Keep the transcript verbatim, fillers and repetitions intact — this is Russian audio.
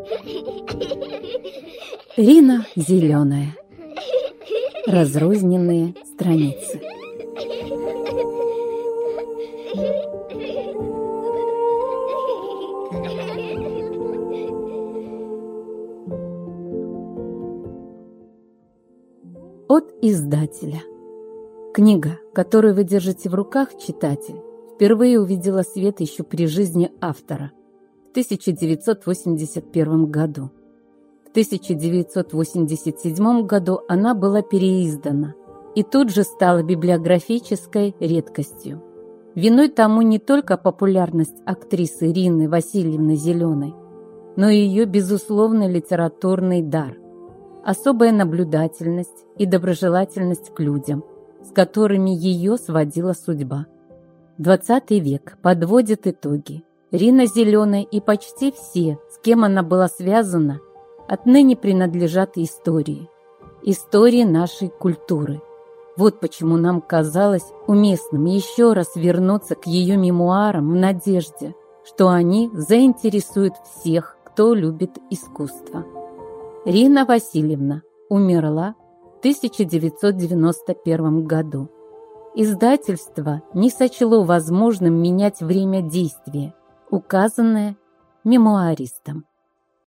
Рина зеленая. Разрозненные страницы. От издателя. Книга, которую вы держите в руках, читатель, впервые увидела свет еще при жизни автора в тысяча девятьсот восемьдесят первом году. В тысяча девятьсот восемьдесят седьмом году она была переиздана и тут же стала библиографической редкостью. Виной тому не только популярность актрисы Рины Васильевны Зеленой, но и ее безусловный литературный дар, особая наблюдательность и доброжелательность к людям, с которыми ее сводила судьба. Двадцатый век подводит итоги. Рина Зеленая и почти все, с кем она была связана, отныне принадлежат истории. Истории нашей культуры. Вот почему нам казалось уместным еще раз вернуться к ее мемуарам в надежде, что они заинтересуют всех, кто любит искусство. Рина Васильевна умерла в тысяча девятьсот девяносто первом году. Издательство не сочло возможным менять время действия, указанное мемуаристом.